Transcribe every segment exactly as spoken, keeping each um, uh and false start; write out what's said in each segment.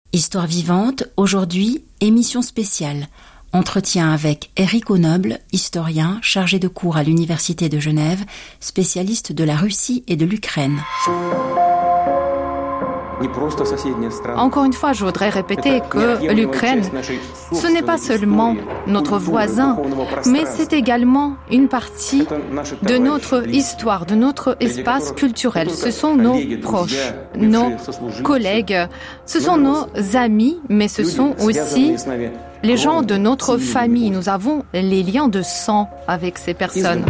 Histoire vivante, aujourd'hui, émission spéciale. Entretien avec Éric Onoble, historien, chargé de cours à l'Université de Genève, spécialiste de la Russie et de l'Ukraine. Encore une fois, je voudrais répéter que l'Ukraine, ce n'est pas seulement notre voisin, mais c'est également une partie de notre histoire, de notre espace culturel. Ce sont nos proches, nos collègues, ce sont nos amis, mais ce sont aussi les gens de notre famille. Nous avons les liens de sang avec ces personnes.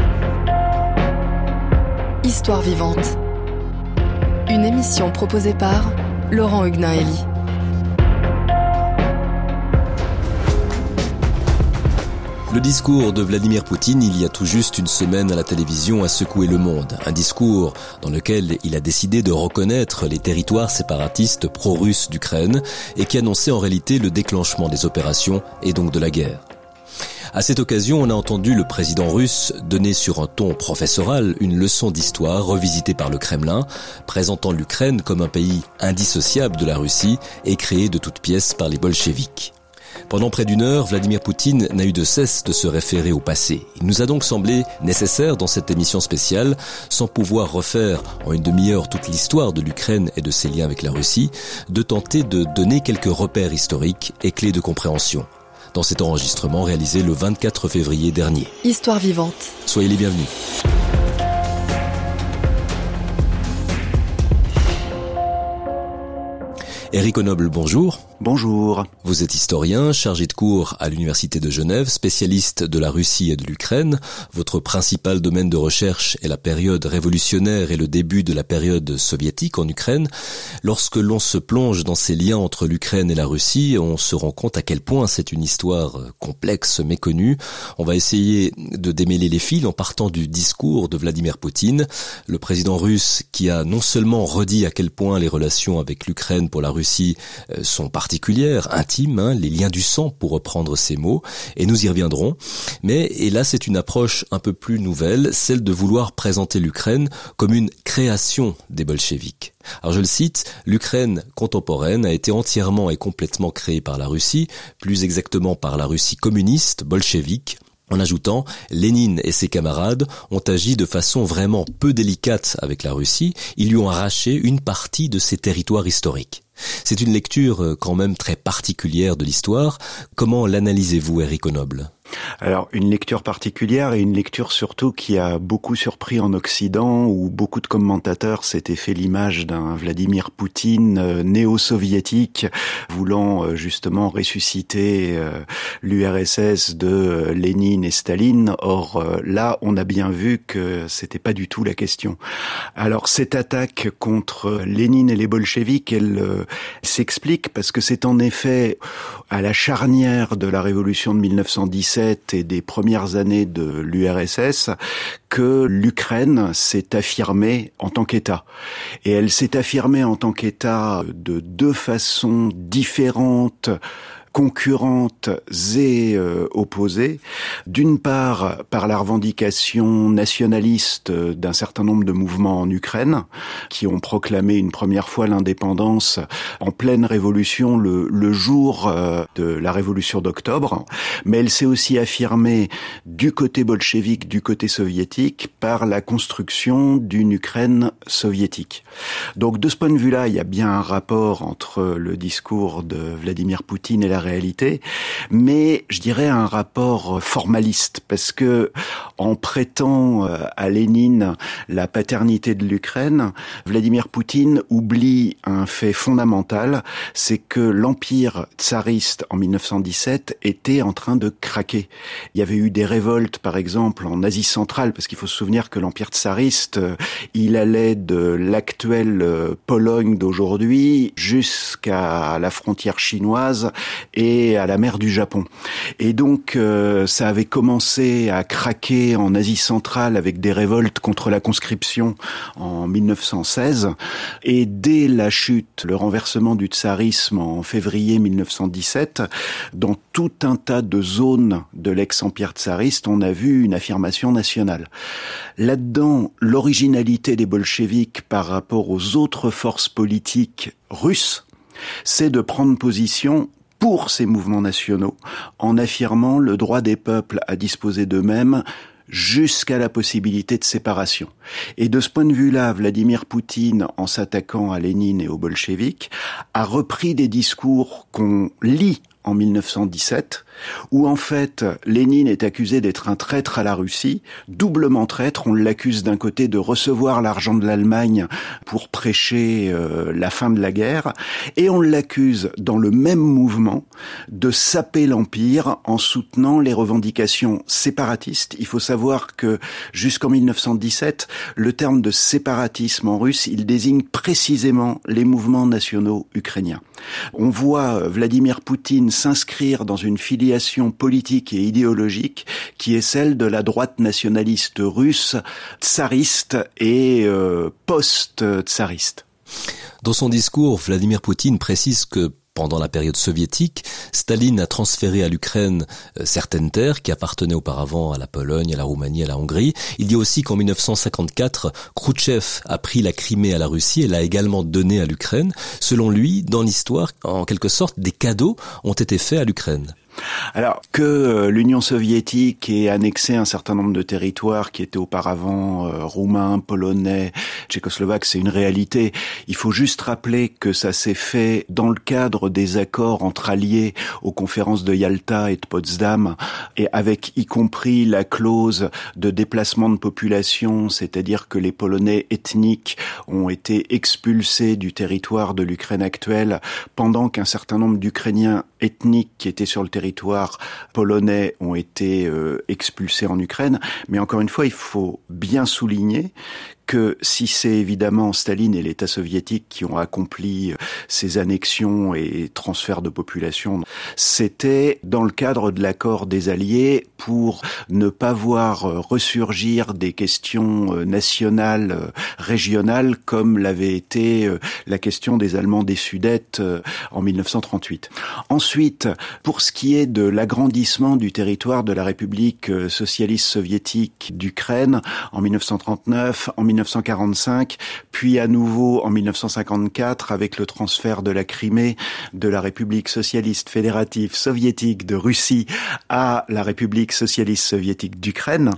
Histoire vivante. Une émission proposée par Laurent Huguenin-Elie. Le discours de Vladimir Poutine, il y a tout juste une semaine à la télévision, a secoué le monde. Un discours dans lequel il a décidé de reconnaître les territoires séparatistes pro-russes d'Ukraine et qui annonçait en réalité le déclenchement des opérations et donc de la guerre. À cette occasion, on a entendu le président russe donner sur un ton professoral une leçon d'histoire revisitée par le Kremlin, présentant l'Ukraine comme un pays indissociable de la Russie et créé de toutes pièces par les bolcheviks. Pendant près d'une heure, Vladimir Poutine n'a eu de cesse de se référer au passé. Il nous a donc semblé nécessaire dans cette émission spéciale, sans pouvoir refaire en une demi-heure toute l'histoire de l'Ukraine et de ses liens avec la Russie, de tenter de donner quelques repères historiques et clés de compréhension. Dans cet enregistrement réalisé le vingt-quatre février dernier. Histoire vivante. Soyez les bienvenus. Éric Onoble, bonjour. Bonjour. Vous êtes historien, chargé de cours à l'Université de Genève, spécialiste de la Russie et de l'Ukraine. Votre principal domaine de recherche est la période révolutionnaire et le début de la période soviétique en Ukraine. Lorsque l'on se plonge dans ces liens entre l'Ukraine et la Russie, on se rend compte à quel point c'est une histoire complexe, méconnue. On va essayer de démêler les fils en partant du discours de Vladimir Poutine, le président russe qui a non seulement redit à quel point les relations avec l'Ukraine pour la Russie sont particulières, particulière, intime, hein, les liens du sang pour reprendre ces mots, et nous y reviendrons. Mais, et là c'est une approche un peu plus nouvelle, celle de vouloir présenter l'Ukraine comme une création des bolcheviks. Alors je le cite, l'Ukraine contemporaine a été entièrement et complètement créée par la Russie, plus exactement par la Russie communiste, bolchevique, en ajoutant, Lénine et ses camarades ont agi de façon vraiment peu délicate avec la Russie, ils lui ont arraché une partie de ses territoires historiques. C'est une lecture quand même très particulière de l'histoire. Comment l'analysez-vous, Éric Onoble ? Alors, une lecture particulière et une lecture surtout qui a beaucoup surpris en Occident, où beaucoup de commentateurs s'étaient fait l'image d'un Vladimir Poutine euh, néo-soviétique, voulant euh, justement ressusciter euh, l'U R S S de euh, Lénine et Staline. Or, euh, là, on a bien vu que c'était pas du tout la question. Alors, cette attaque contre Lénine et les bolcheviks, elle euh, s'explique parce que c'est en effet à la charnière de la révolution de mille neuf cent dix-sept et des premières années de l'U R S S que l'Ukraine s'est affirmée en tant qu'État. Et elle s'est affirmée en tant qu'État de deux façons différentes, concurrentes et euh, opposées. D'une part, par la revendication nationaliste d'un certain nombre de mouvements en Ukraine, qui ont proclamé une première fois l'indépendance en pleine révolution le, le jour euh, de la révolution d'octobre. Mais elle s'est aussi affirmée du côté bolchevique, du côté soviétique, par la construction d'une Ukraine soviétique. Donc de ce point de vue-là, il y a bien un rapport entre le discours de Vladimir Poutine et la réalité, mais je dirais un rapport formaliste, parce que en prêtant à Lénine la paternité de l'Ukraine, Vladimir Poutine oublie un fait fondamental, c'est que l'empire tsariste en mille neuf cent dix-sept était en train de craquer. Il y avait eu des révoltes, par exemple, en Asie centrale, parce qu'il faut se souvenir que l'empire tsariste, il allait de l'actuelle Pologne d'aujourd'hui jusqu'à la frontière chinoise et à la mer du Japon. Et donc, euh, ça avait commencé à craquer en Asie centrale avec des révoltes contre la conscription en mille neuf cent seize. Et dès la chute, le renversement du tsarisme en février mille neuf cent dix-sept, dans tout un tas de zones de l'ex-empire tsariste, on a vu une affirmation nationale. Là-dedans, l'originalité des bolcheviks par rapport aux autres forces politiques russes, c'est de prendre position pour ces mouvements nationaux, en affirmant le droit des peuples à disposer d'eux-mêmes jusqu'à la possibilité de séparation. Et de ce point de vue-là, Vladimir Poutine, en s'attaquant à Lénine et aux bolcheviks, a repris des discours qu'on lit en mille neuf cent dix-sept, où en fait Lénine est accusé d'être un traître à la Russie, doublement traître. On l'accuse d'un côté de recevoir l'argent de l'Allemagne pour prêcher euh, la fin de la guerre, et on l'accuse dans le même mouvement de saper l'Empire en soutenant les revendications séparatistes. Il faut savoir que jusqu'en mille neuf cent dix-sept, le terme de séparatisme en russe, il désigne précisément les mouvements nationaux ukrainiens. On voit Vladimir Poutine s'inscrire dans une filiation politique et idéologique qui est celle de la droite nationaliste russe, tsariste et euh, post-tsariste. Dans son discours, Vladimir Poutine précise que pendant la période soviétique, Staline a transféré à l'Ukraine certaines terres qui appartenaient auparavant à la Pologne, à la Roumanie, à la Hongrie. Il dit aussi qu'en mille neuf cent cinquante-quatre, Khrouchtchev a pris la Crimée à la Russie et l'a également donnée à l'Ukraine. Selon lui, dans l'histoire, en quelque sorte, des cadeaux ont été faits à l'Ukraine. Alors, que l'Union soviétique ait annexé un certain nombre de territoires qui étaient auparavant euh, roumains, polonais, tchécoslovaques, c'est une réalité. Il faut juste rappeler que ça s'est fait dans le cadre des accords entre alliés aux conférences de Yalta et de Potsdam, et avec y compris la clause de déplacement de population, c'est-à-dire que les Polonais ethniques ont été expulsés du territoire de l'Ukraine actuelle, pendant qu'un certain nombre d'Ukrainiens ethniques qui étaient sur le territoire polonais ont été euh, expulsés en Ukraine. Mais encore une fois, il faut bien souligner que si c'est évidemment Staline et l'État soviétique qui ont accompli ces annexions et transferts de population, c'était dans le cadre de l'accord des Alliés pour ne pas voir ressurgir des questions nationales, régionales, comme l'avait été la question des Allemands des Sudètes en mille neuf cent trente-huit. Ensuite, pour ce qui est de l'agrandissement du territoire de la République socialiste soviétique d'Ukraine en mille neuf cent trente-neuf, en mille neuf cent quarante-cinq, puis à nouveau en mille neuf cent cinquante-quatre avec le transfert de la Crimée de la République socialiste fédérative soviétique de Russie à la République socialiste soviétique d'Ukraine.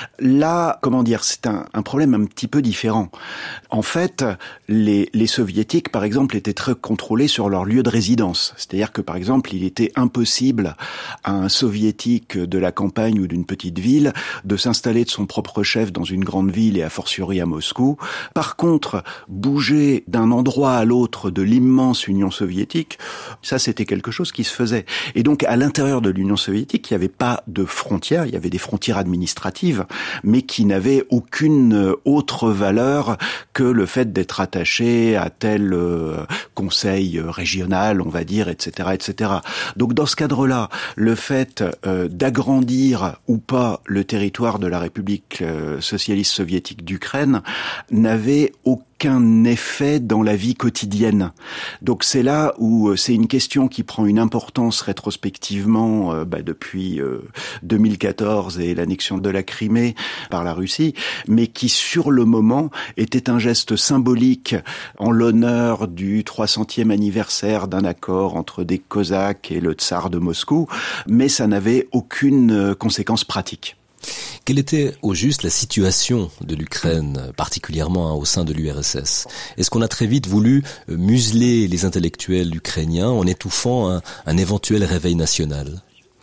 Là, comment dire, c'est un, un problème un petit peu différent. En fait, les, les soviétiques, par exemple, étaient très contrôlés sur leur lieu de résidence. C'est-à-dire que, par exemple, il était impossible à un soviétique de la campagne ou d'une petite ville de s'installer de son propre chef dans une grande ville et a fortiori à Moscou. Par contre, bouger d'un endroit à l'autre de l'immense Union soviétique, ça c'était quelque chose qui se faisait. Et donc à l'intérieur de l'Union soviétique, il n'y avait pas de frontières, il y avait des frontières administratives, mais qui n'avaient aucune autre valeur que le fait d'être attaché à tel euh, conseil régional, on va dire, et cetera, et cetera. Donc dans ce cadre-là, le fait euh, d'agrandir ou pas le territoire de la République euh, socialiste soviétique d'Ukraine n'avait aucun effet dans la vie quotidienne. Donc c'est là où c'est une question qui prend une importance rétrospectivement euh, bah, depuis euh, deux mille quatorze et l'annexion de la Crimée par la Russie, mais qui sur le moment était un geste symbolique en l'honneur du trois centième anniversaire d'un accord entre des Cosaques et le tsar de Moscou, mais ça n'avait aucune conséquence pratique. Quelle était au juste la situation de l'Ukraine, particulièrement hein, au sein de l'U R S S? Est-ce qu'on a très vite voulu museler les intellectuels ukrainiens en étouffant un, un éventuel réveil national?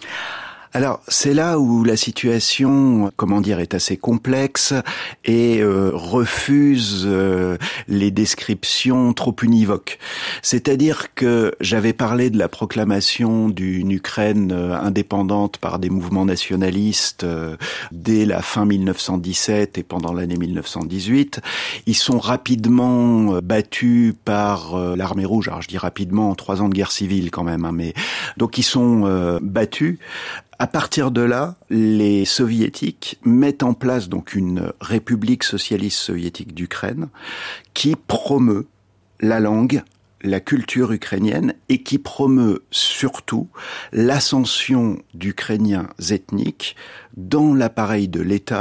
Alors, c'est là où la situation, comment dire, est assez complexe et euh, refuse euh, les descriptions trop univoques. C'est-à-dire que j'avais parlé de la proclamation d'une Ukraine euh, indépendante par des mouvements nationalistes euh, dès la fin mille neuf cent dix-sept et pendant l'année mille neuf cent dix-huit. Ils sont rapidement euh, battus par euh, l'armée rouge. Alors, je dis rapidement, en trois ans de guerre civile quand même, hein, mais donc ils sont euh, battus. À partir de là, les soviétiques mettent en place donc une république socialiste soviétique d'Ukraine qui promeut la langue, la culture ukrainienne et qui promeut surtout l'ascension d'Ukrainiens ethniques dans l'appareil de l'État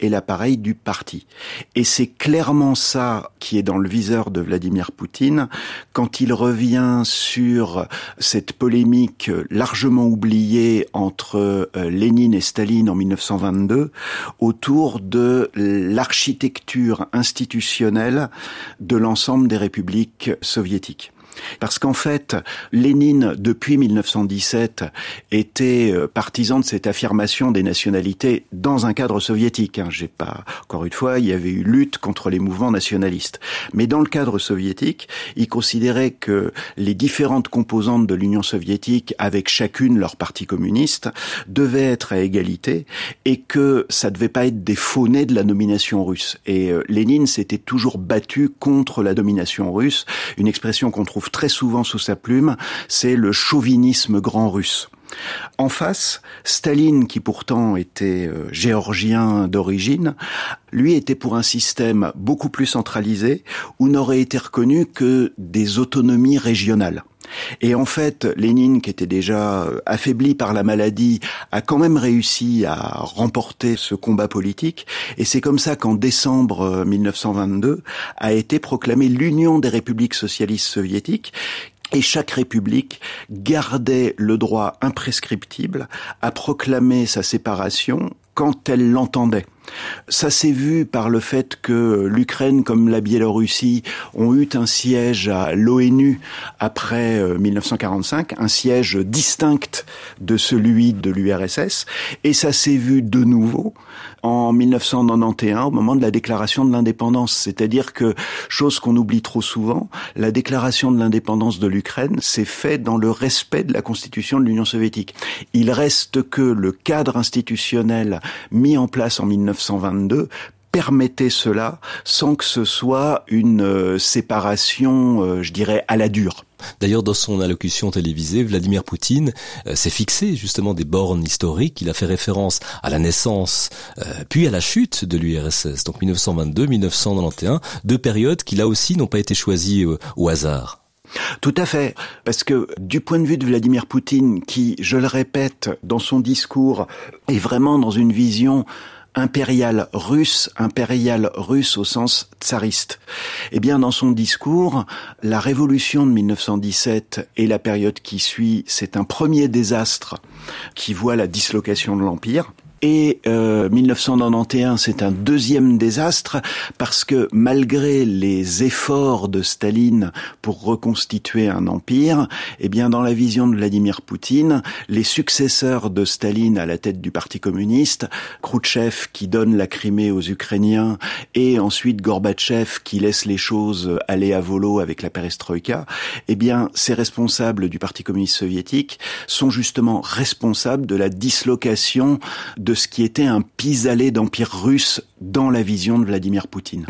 et l'appareil du parti. Et c'est clairement ça qui est dans le viseur de Vladimir Poutine quand il revient sur cette polémique largement oubliée entre Lénine et Staline en mille neuf cent vingt-deux autour de l'architecture institutionnelle de l'ensemble des républiques soviétiques. Parce qu'en fait, Lénine, depuis mille neuf cent dix-sept, était partisan de cette affirmation des nationalités dans un cadre soviétique. J'ai pas, encore une fois, il y avait eu lutte contre les mouvements nationalistes. Mais dans le cadre soviétique, il considérait que les différentes composantes de l'Union soviétique, avec chacune leur parti communiste, devaient être à égalité et que ça devait pas être des faux-nés de la domination russe. Et Lénine s'était toujours battu contre la domination russe, une expression qu'on trouve très souvent sous sa plume, c'est le chauvinisme grand russe. En face, Staline, qui pourtant était euh, géorgien d'origine, lui était pour un système beaucoup plus centralisé, où n'auraient été reconnues que des autonomies régionales. Et en fait, Lénine, qui était déjà affaibli par la maladie, a quand même réussi à remporter ce combat politique. Et c'est comme ça qu'en décembre mille neuf cent vingt-deux a été proclamée l'Union des républiques socialistes soviétiques. Et chaque république gardait le droit imprescriptible à proclamer sa séparation quand elle l'entendait. Ça s'est vu par le fait que l'Ukraine comme la Biélorussie ont eu un siège à l'ONU après mille neuf cent quarante-cinq, un siège distinct de celui de l'U R S S, et ça s'est vu de nouveau en mille neuf cent quatre-vingt-onze au moment de la déclaration de l'indépendance. C'est-à-dire que, chose qu'on oublie trop souvent, la déclaration de l'indépendance de l'Ukraine s'est faite dans le respect de la constitution de l'Union soviétique. Il reste que le cadre institutionnel mis en place en mille neuf cent vingt-deux permettait cela sans que ce soit une euh, séparation, euh, je dirais, à la dure. D'ailleurs, dans son allocution télévisée, Vladimir Poutine euh, s'est fixé justement des bornes historiques. Il a fait référence à la naissance, euh, puis à la chute de l'U R S S, donc mille neuf cent vingt-deux mille neuf cent quatre-vingt-onze, deux périodes qui là aussi n'ont pas été choisies euh, au hasard. Tout à fait, parce que du point de vue de Vladimir Poutine, qui, je le répète, dans son discours, est vraiment dans une vision impérial russe, impérial russe au sens tsariste. Eh bien, dans son discours, la révolution de mille neuf cent dix-sept et la période qui suit, c'est un premier désastre qui voit la dislocation de l'Empire. Et euh, mille neuf cent quatre-vingt-onze, c'est un deuxième désastre parce que malgré les efforts de Staline pour reconstituer un empire, eh bien dans la vision de Vladimir Poutine, les successeurs de Staline à la tête du Parti communiste, Khrouchtchev qui donne la Crimée aux Ukrainiens et ensuite Gorbatchev qui laisse les choses aller à volo avec la perestroïka, eh bien ces responsables du Parti communiste soviétique sont justement responsables de la dislocation de ce qui était un pis-aller d'empire russe dans la vision de Vladimir Poutine.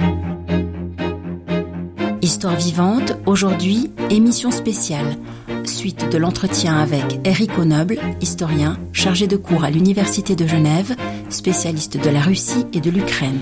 Histoire vivante, aujourd'hui, émission spéciale. Suite de l'entretien avec Éric Onoble, historien, chargé de cours à l'Université de Genève, spécialiste de la Russie et de l'Ukraine.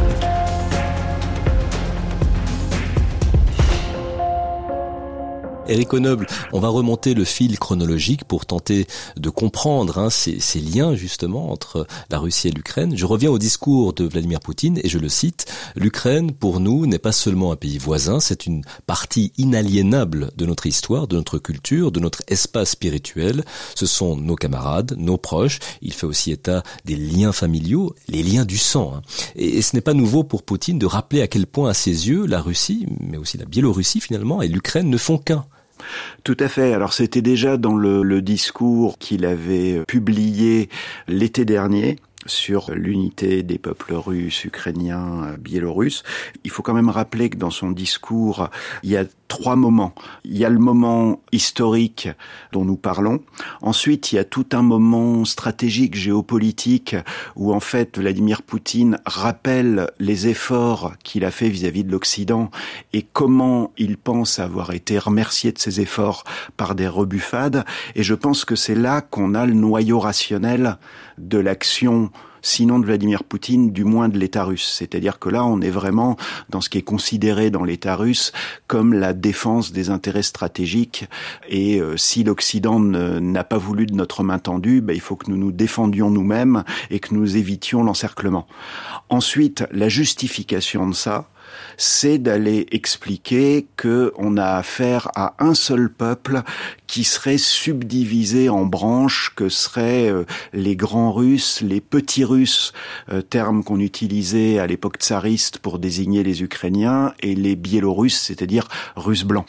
Éric Onoble, on va remonter le fil chronologique pour tenter de comprendre hein, ces, ces liens justement entre la Russie et l'Ukraine. Je reviens au discours de Vladimir Poutine et je le cite, « L'Ukraine, pour nous, n'est pas seulement un pays voisin, c'est une partie inaliénable de notre histoire, de notre culture, de notre espace spirituel. Ce sont nos camarades, nos proches. Il fait aussi état des liens familiaux, les liens du sang. Hein. Et, et ce n'est pas nouveau pour Poutine de rappeler à quel point, à ses yeux, la Russie, mais aussi la Biélorussie finalement, et l'Ukraine ne font qu'un. Tout à fait. Alors c'était déjà dans le, le discours qu'il avait publié l'été dernier sur l'unité des peuples russes, ukrainiens, biélorusses. Il faut quand même rappeler que dans son discours, il y a trois moments. Il y a le moment historique dont nous parlons. Ensuite, il y a tout un moment stratégique, géopolitique, où en fait Vladimir Poutine rappelle les efforts qu'il a fait vis-à-vis de l'Occident et comment il pense avoir été remercié de ces efforts par des rebuffades. Et je pense que c'est là qu'on a le noyau rationnel de l'action défension, sinon de Vladimir Poutine, du moins de l'État russe. C'est-à-dire que là, on est vraiment dans ce qui est considéré dans l'État russe comme la défense des intérêts stratégiques. Et euh, si l'Occident ne, n'a pas voulu de notre main tendue, ben, il faut que nous nous défendions nous-mêmes et que nous évitions l'encerclement. Ensuite, la justification de ça, c'est d'aller expliquer que on a affaire à un seul peuple qui serait subdivisé en branches, que seraient euh, les grands Russes, les petits Russes, euh, terme qu'on utilisait à l'époque tsariste pour désigner les Ukrainiens, et les Biélorusses, c'est-à-dire Russes blancs.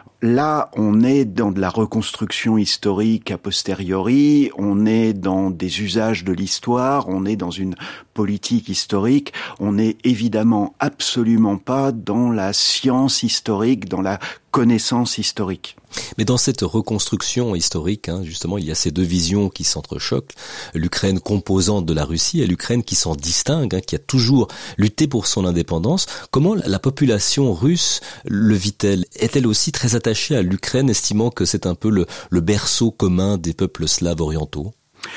Là, on est dans de la reconstruction historique a posteriori, on est dans des usages de l'histoire, on est dans une politique historique, on n'est évidemment absolument pas dans la science historique, dans la connaissance historique. Mais dans cette reconstruction historique, hein, justement, il y a ces deux visions qui s'entrechoquent. L'Ukraine composante de la Russie et l'Ukraine qui s'en distingue, hein, qui a toujours lutté pour son indépendance. Comment la population russe le vit-elle? Est-elle aussi très attachée à l'Ukraine, estimant que c'est un peu le, le berceau commun des peuples slaves orientaux?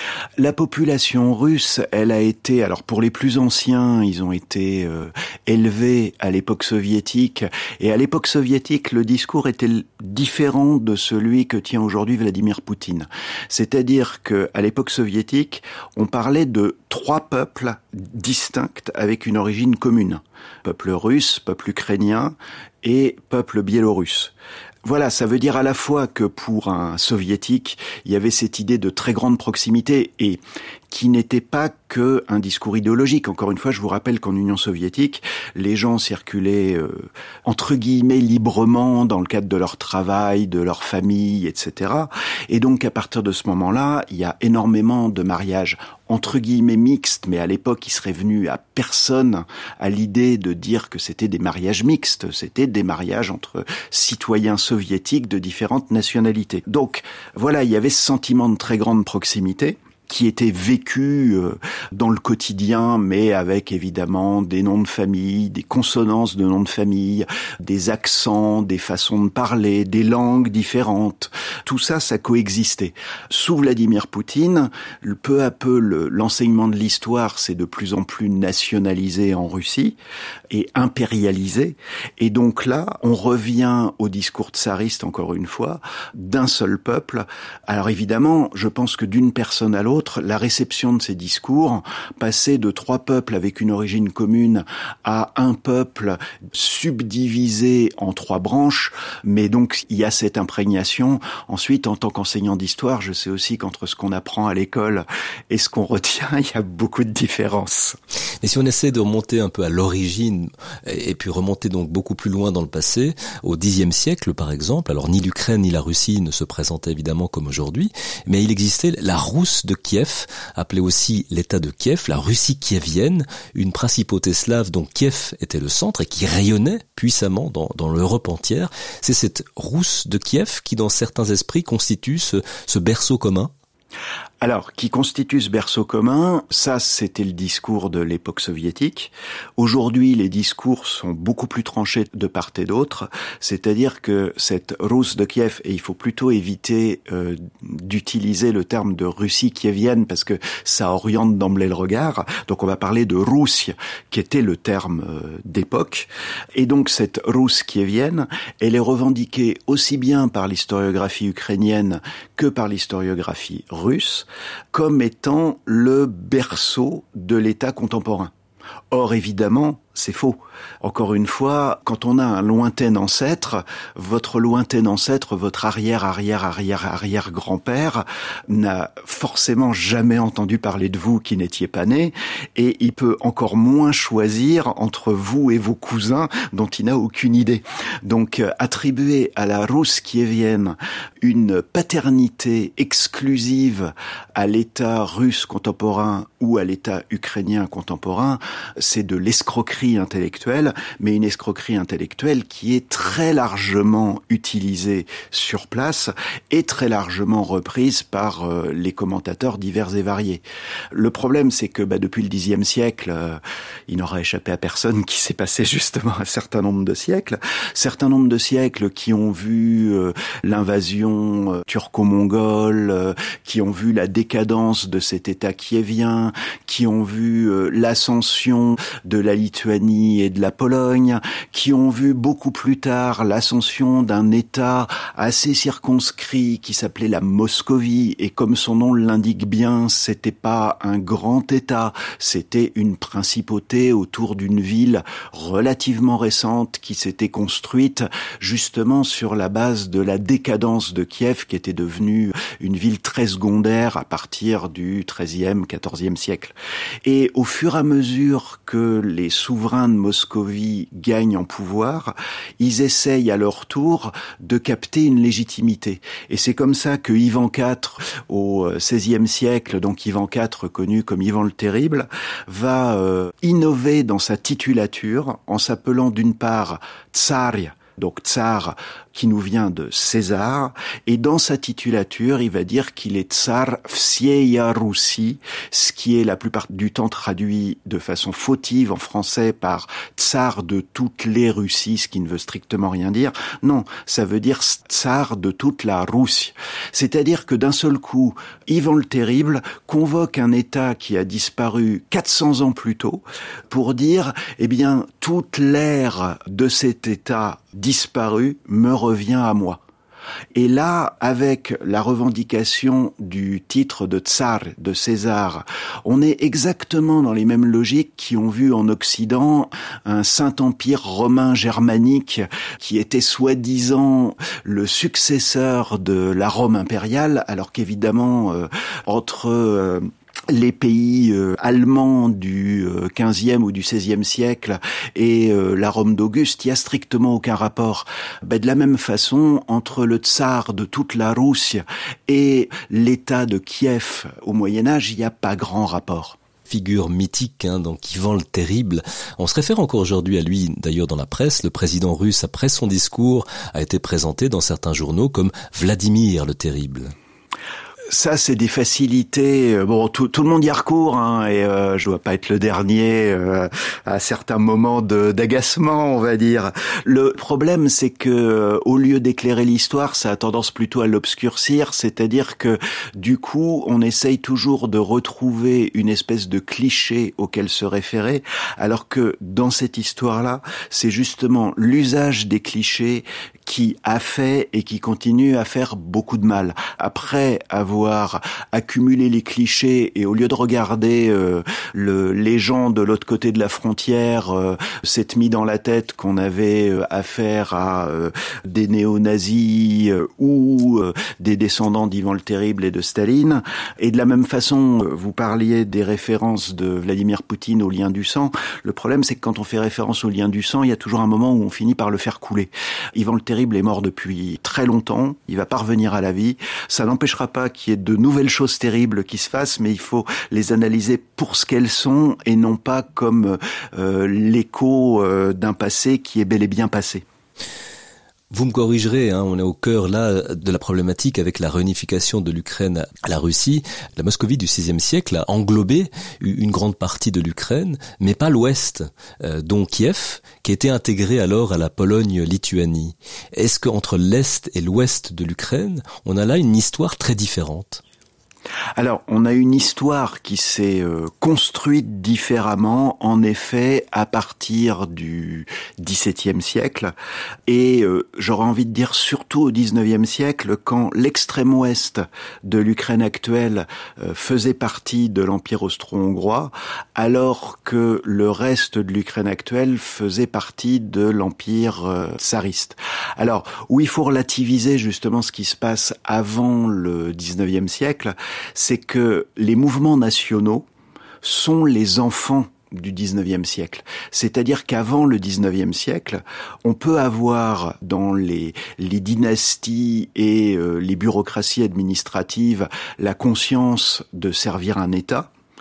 La population russe, elle a été, alors pour les plus anciens, ils ont été euh, élevés à l'époque soviétique, et à l'époque soviétique, le discours était différent de celui que tient aujourd'hui Vladimir Poutine. C'est-à-dire que à l'époque soviétique, on parlait de trois peuples distincts avec une origine commune. Peuple russe, peuple ukrainien et peuple biélorusse. Voilà, ça veut dire à la fois que pour un soviétique, il y avait cette idée de très grande proximité et qui n'était pas que un discours idéologique. Encore une fois, je vous rappelle qu'en Union soviétique, les gens circulaient euh, entre guillemets librement dans le cadre de leur travail, de leur famille, et cetera. Et donc à partir de ce moment-là, il y a énormément de mariages entre guillemets mixtes, mais à l'époque, il serait venu à personne à l'idée de dire que c'était des mariages mixtes. C'était des mariages entre citoyens soviétiques de différentes nationalités. Donc voilà, il y avait ce sentiment de très grande proximité qui était vécu euh, dans le quotidien, mais avec évidemment des noms de famille, des consonances de noms de famille, des accents, des façons de parler, des langues différentes. Tout ça, ça coexistait. Sous Vladimir Poutine, peu à peu, le, l'enseignement de l'histoire s'est de plus en plus nationalisé en Russie et impérialisé. Et donc là, on revient au discours tsariste, encore une fois, d'un seul peuple. Alors évidemment, je pense que d'une personne à l'autre, la réception de ces discours, passer de trois peuples avec une origine commune à un peuple subdivisé en trois branches, mais donc il y a cette imprégnation. Ensuite, en tant qu'enseignant d'histoire, je sais aussi qu'entre ce qu'on apprend à l'école et ce qu'on retient, il y a beaucoup de différences. Mais si on essaie de remonter un peu à l'origine, et puis remonter donc beaucoup plus loin dans le passé, au dixième siècle par exemple, alors ni l'Ukraine ni la Russie ne se présentaient évidemment comme aujourd'hui, mais il existait la Rousse de Kiev, appelée aussi l'État de Kiev, la Russie kievienne, une principauté slave dont Kiev était le centre et qui rayonnait puissamment dans, dans l'Europe entière. C'est cette Rousse de Kiev qui, dans certains esprits, constitue ce, ce berceau commun. Alors, qui constitue ce berceau commun, ça c'était le discours de l'époque soviétique. Aujourd'hui, les discours sont beaucoup plus tranchés de part et d'autre, c'est-à-dire que cette Rousse de Kiev, et il faut plutôt éviter euh, d'utiliser le terme de Russie kievienne parce que ça oriente d'emblée le regard, donc on va parler de Roussie, qui était le terme euh, d'époque. Et donc cette Rousse kievienne, elle est revendiquée aussi bien par l'historiographie ukrainienne que par l'historiographie russe, comme étant le berceau de l'État contemporain. Or, évidemment, c'est faux. Encore une fois, quand on a un lointain ancêtre, votre lointain ancêtre, votre arrière, arrière, arrière, arrière grand-père n'a forcément jamais entendu parler de vous qui n'étiez pas né, et il peut encore moins choisir entre vous et vos cousins dont il n'a aucune idée. Donc, attribuer à la Rousse kievienne une paternité exclusive à l'État russe contemporain ou à l'État ukrainien contemporain, c'est de l'escroquerie escroquerie intellectuelle, mais une escroquerie intellectuelle qui est très largement utilisée sur place et très largement reprise par euh, les commentateurs divers et variés. Le problème, c'est que bah, depuis le dixième siècle, euh, il n'aura échappé à personne qu'il s'est passé justement un certain nombre de siècles, certain nombre de siècles qui ont vu euh, l'invasion euh, turco-mongole, euh, qui ont vu la décadence de cet État kievien, qui ont vu euh, l'ascension de la Lituanie et de la Pologne, qui ont vu beaucoup plus tard l'ascension d'un État assez circonscrit qui s'appelait la Moscovie, et comme son nom l'indique bien, c'était pas un grand État, c'était une principauté autour d'une ville relativement récente qui s'était construite justement sur la base de la décadence de Kiev, qui était devenue une ville très secondaire à partir du treizième, quatorzième siècle. Et au fur et à mesure que les souverains de Moscovie gagnent en pouvoir, ils essayent à leur tour de capter une légitimité. Et c'est comme ça que Ivan quatre, au seizième siècle, donc Ivan quatre connu comme Ivan le Terrible, va euh, innover dans sa titulature en s'appelant d'une part Tsar, donc Tsar qui nous vient de César, et dans sa titulature, il va dire qu'il est Tsar Vsieya Russie, ce qui est la plupart du temps traduit de façon fautive en français par Tsar de toutes les Russies, ce qui ne veut strictement rien dire. Non, ça veut dire Tsar de toute la Russie. C'est-à-dire que d'un seul coup, Ivan le Terrible convoque un État qui a disparu quatre cents ans plus tôt pour dire, eh bien, toute l'ère de cet État disparu me revient à moi. Et là, avec la revendication du titre de Tsar, de César, on est exactement dans les mêmes logiques qui ont vu en Occident un Saint-Empire romain germanique qui était soi-disant le successeur de la Rome impériale, alors qu'évidemment, euh, entre... Euh, les pays euh, allemands du euh, quinzième ou du seizième siècle et euh, la Rome d'Auguste, il y a strictement aucun rapport. Ben, de la même façon, entre le tsar de toute la Russie et l'État de Kiev au Moyen-Âge, il n'y a pas grand rapport. Figure mythique, hein, donc Ivan le Terrible. On se réfère encore aujourd'hui à lui, d'ailleurs dans la presse. Le président russe, après son discours, a été présenté dans certains journaux comme Vladimir le Terrible. Ça, c'est des facilités. Bon, tout, tout le monde y a recours, hein, et euh, je dois pas être le dernier euh, à certains moments de, d'agacement, on va dire. Le problème, c'est que au lieu d'éclairer l'histoire, ça a tendance plutôt à l'obscurcir. C'est-à-dire que du coup, on essaye toujours de retrouver une espèce de cliché auquel se référer, alors que dans cette histoire-là, c'est justement l'usage des clichés qui a fait et qui continue à faire beaucoup de mal. Après avoir accumulé les clichés et au lieu de regarder euh, le, les gens de l'autre côté de la frontière euh, s'être mis dans la tête qu'on avait euh, affaire à euh, des néo-nazis euh, ou euh, des descendants d'Ivan le Terrible et de Staline. Et de la même façon, euh, vous parliez des références de Vladimir Poutine au lien du sang. Le problème, c'est que quand on fait référence au lien du sang, il y a toujours un moment où on finit par le faire couler. Ivan le Terrible est mort depuis très longtemps, il va pas revenir à la vie. Ça n'empêchera pas qu'il y ait de nouvelles choses terribles qui se fassent, mais il faut les analyser pour ce qu'elles sont et non pas comme euh, l'écho euh, d'un passé qui est bel et bien passé. Vous me corrigerez, hein, on est au cœur là de la problématique avec la réunification de l'Ukraine à la Russie. La Moscovie du seizième siècle a englobé une grande partie de l'Ukraine, mais pas l'Ouest, euh, dont Kiev, qui était intégré alors à la Pologne-Lituanie. Est-ce qu'entre l'Est et l'Ouest de l'Ukraine, on a là une histoire très différente ? Alors, on a une histoire qui s'est euh, construite différemment, en effet, à partir du dix-septième siècle, et euh, j'aurais envie de dire surtout au dix-neuvième siècle, quand l'extrême ouest de l'Ukraine actuelle euh, faisait partie de l'Empire austro-hongrois, alors que le reste de l'Ukraine actuelle faisait partie de l'Empire euh, tsariste. Alors, où il faut relativiser justement ce qui se passe avant le dix-neuvième siècle, c'est que les mouvements nationaux sont les enfants du dix-neuvième siècle. C'est-à-dire qu'avant le dix-neuvième siècle, on peut avoir dans les, les dynasties et euh, les bureaucraties administratives la conscience de servir un État.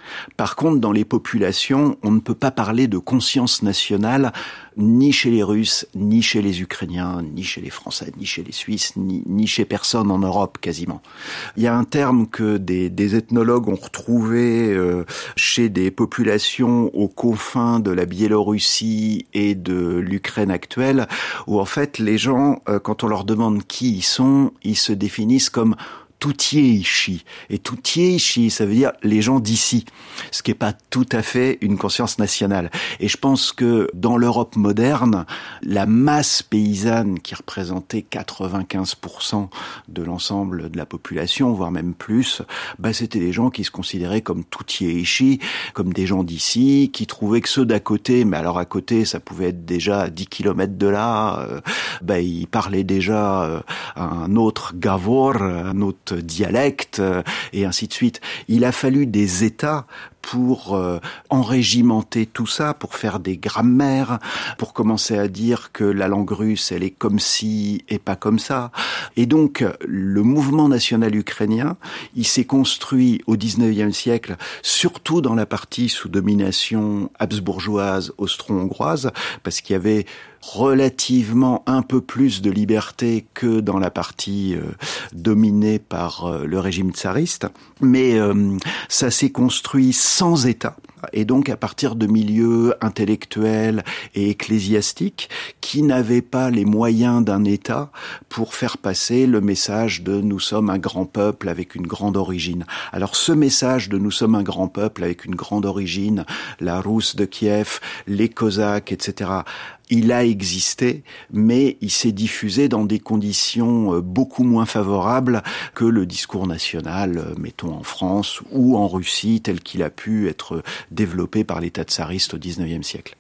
Par contre, dans les populations, on ne peut pas parler de conscience nationale ni chez les Russes, ni chez les Ukrainiens, ni chez les Français, ni chez les Suisses, ni, ni chez personne en Europe quasiment. Il y a un terme que des, des ethnologues ont retrouvé euh, chez des populations aux confins de la Biélorussie et de l'Ukraine actuelle, où en fait les gens, euh, quand on leur demande qui ils sont, ils se définissent comme Tutieichi. Et Tutieichi, ça veut dire les gens d'ici. Ce qui n'est pas tout à fait une conscience nationale. Et je pense que dans l'Europe moderne, la masse paysanne qui représentait quatre-vingt-quinze pour cent de l'ensemble de la population, voire même plus, bah, c'était des gens qui se considéraient comme Tutieichi, comme des gens d'ici, qui trouvaient que ceux d'à côté, mais alors à côté, ça pouvait être déjà à dix kilomètres de là, euh, bah, ils parlaient déjà euh, un autre Gavor, un autre dialecte, euh, et ainsi de suite. Il a fallu des États pour euh, enrégimenter tout ça, pour faire des grammaires, pour commencer à dire que la langue russe, elle est comme ci et pas comme ça. Et donc, le mouvement national ukrainien, il s'est construit au dix-neuvième siècle, surtout dans la partie sous domination habsbourgeoise, austro-hongroise, parce qu'il y avait relativement un peu plus de liberté que dans la partie euh, dominée par euh, le régime tsariste. Mais euh, ça s'est construit sans État, et donc à partir de milieux intellectuels et ecclésiastiques qui n'avaient pas les moyens d'un État pour faire passer le message de « nous sommes un grand peuple avec une grande origine ». Alors ce message de « nous sommes un grand peuple avec une grande origine », la Rousse de Kiev, les Cosaques, et cetera, il a existé, mais il s'est diffusé dans des conditions beaucoup moins favorables que le discours national, mettons en France ou en Russie, tel qu'il a pu être développé par l'État tsariste au dix-neuvième siècle.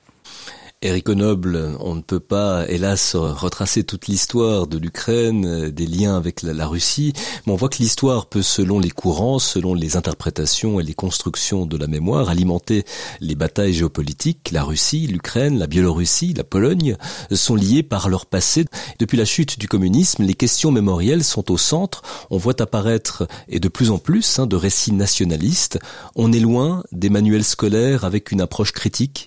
Éric Honoble, on ne peut pas, hélas, retracer toute l'histoire de l'Ukraine, des liens avec la, la Russie, mais on voit que l'histoire peut, selon les courants, selon les interprétations et les constructions de la mémoire, alimenter les batailles géopolitiques. La Russie, l'Ukraine, la Biélorussie, la Pologne sont liées par leur passé. Depuis la chute du communisme, les questions mémorielles sont au centre. On voit apparaître, et de plus en plus, hein, de récits nationalistes. On est loin des manuels scolaires avec une approche critique.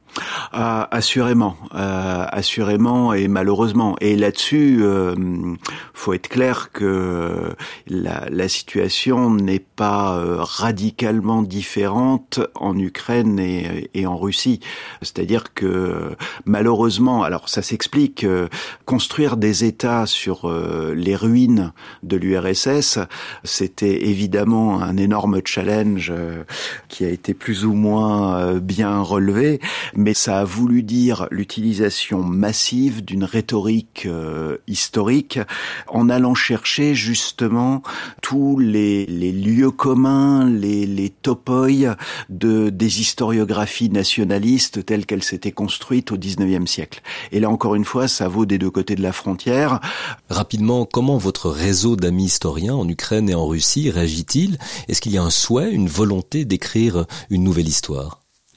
Ah, assurément, euh, assurément et malheureusement. Et là-dessus, euh, faut être clair que la, la situation n'est pas euh, radicalement différente en Ukraine et, et en Russie. C'est-à-dire que malheureusement, alors ça s'explique, euh, construire des États sur euh, les ruines de l'U R S S, c'était évidemment un énorme challenge euh, qui a été plus ou moins euh, bien relevé. Mais ça a voulu dire l'utilisation massive d'une rhétorique euh, historique en allant chercher justement tous les, les lieux communs, les, les topoi de, des historiographies nationalistes telles qu'elles s'étaient construites au dix-neuvième siècle. Et là encore une fois, ça vaut des deux côtés de la frontière. Rapidement, comment votre réseau d'amis historiens en Ukraine et en Russie réagit-il ? Est-ce qu'il y a un souhait, une volonté d'écrire une nouvelle histoire ?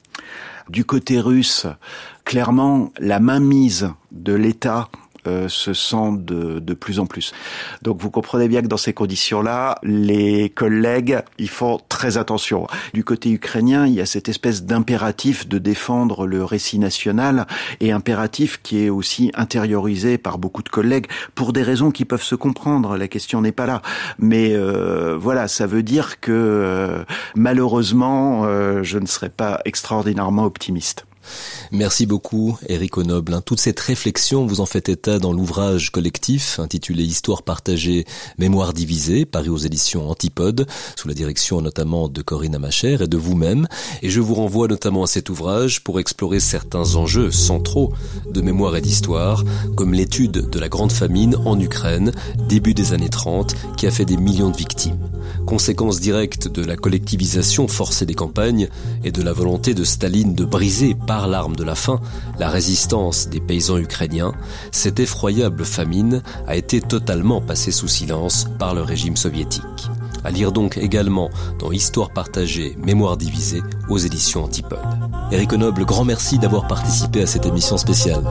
Du côté russe, clairement, la mainmise de l'État euh, se sent de, de plus en plus. Donc vous comprenez bien que dans ces conditions-là, les collègues, ils font très attention. Du côté ukrainien, il y a cette espèce d'impératif de défendre le récit national, et impératif qui est aussi intériorisé par beaucoup de collègues pour des raisons qui peuvent se comprendre. La question n'est pas là. Mais euh, voilà, ça veut dire que euh, malheureusement, euh, je ne serais pas extraordinairement optimiste. Merci beaucoup, Éric Honoble. Toute cette réflexion, vous en faites état dans l'ouvrage collectif intitulé Histoire partagée, mémoire divisée, paru aux éditions Antipodes, sous la direction notamment de Corinne Amacher et de vous-même. Et je vous renvoie notamment à cet ouvrage pour explorer certains enjeux centraux de mémoire et d'histoire, comme l'étude de la Grande Famine en Ukraine, début des années trente, qui a fait des millions de victimes. Conséquence directe de la collectivisation forcée des campagnes et de la volonté de Staline de briser par l'arme de la faim la résistance des paysans ukrainiens, cette effroyable famine a été totalement passée sous silence par le régime soviétique. À lire donc également dans Histoire partagée, mémoire divisée aux éditions Antipodes. Éric Honoble, grand merci d'avoir participé à cette émission spéciale.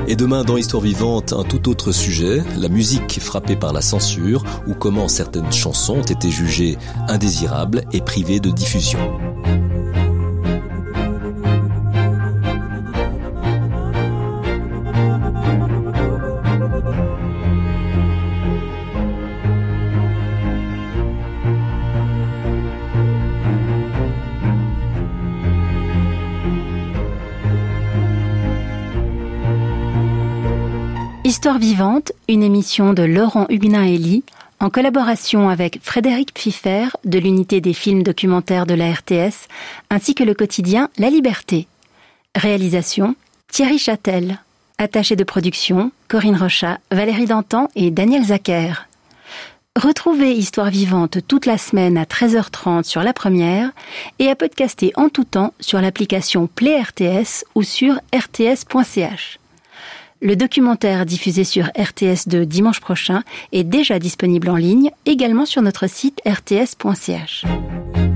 Et demain, dans Histoire vivante, un tout autre sujet, la musique frappée par la censure, ou comment certaines chansons ont été jugées indésirables et privées de diffusion. Histoire vivante, une émission de Laurent Huguenin-Elie, en collaboration avec Frédéric Pfiffer de l'unité des films documentaires de la R T S, ainsi que le quotidien La Liberté. Réalisation, Thierry Châtel. Attaché de production, Corinne Rochat, Valérie Dantan et Daniel Zacher. Retrouvez Histoire vivante toute la semaine à treize heures trente sur La Première et à podcaster en tout temps sur l'application Play R T S ou sur r t s point c h. Le documentaire diffusé sur R T S deux dimanche prochain est déjà disponible en ligne, également sur notre site r t s point c h.